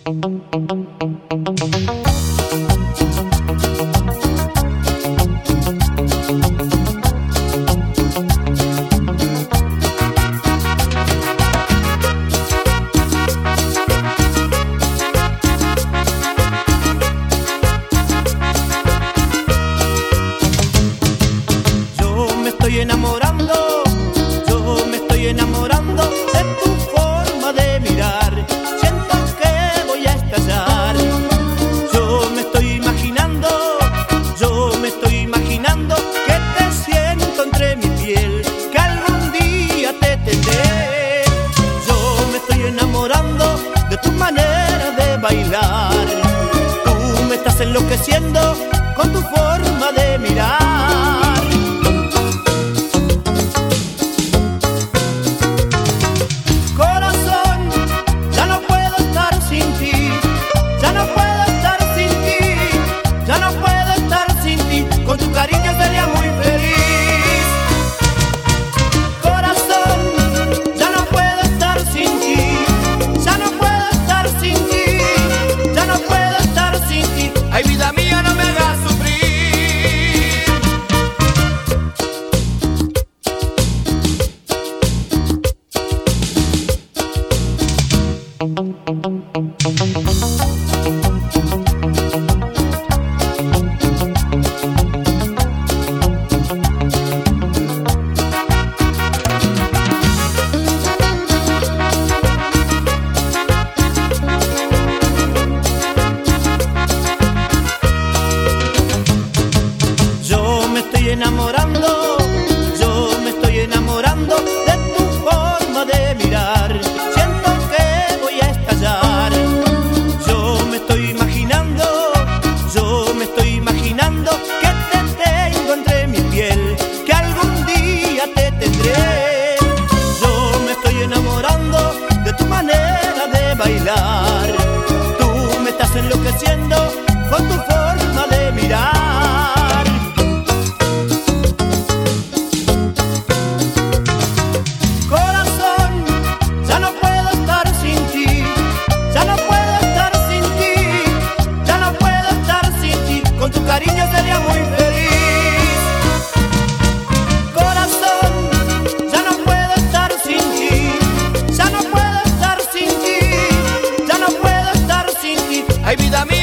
Yo me estoy enamorando de tu forma de mirar. Siento que voy a estallar. Yo me estoy imaginando que te siento entre mi piel, que algún día te tendré. Yo me estoy enamorando de tu manera de bailar. Tú me estás enloqueciendo con tu forma de mirar. Ay, vida mía, no me hagas sufrir. Yo me estoy enamorando de tu forma de mirar. Siento que voy a estallar. Yo me estoy imaginando que te tengo entre mi piel, que algún día te tendré. Yo me estoy enamorando de tu manera de bailar. Tú me estás enloqueciendo con tu forma de mirar. Ay, vida mía.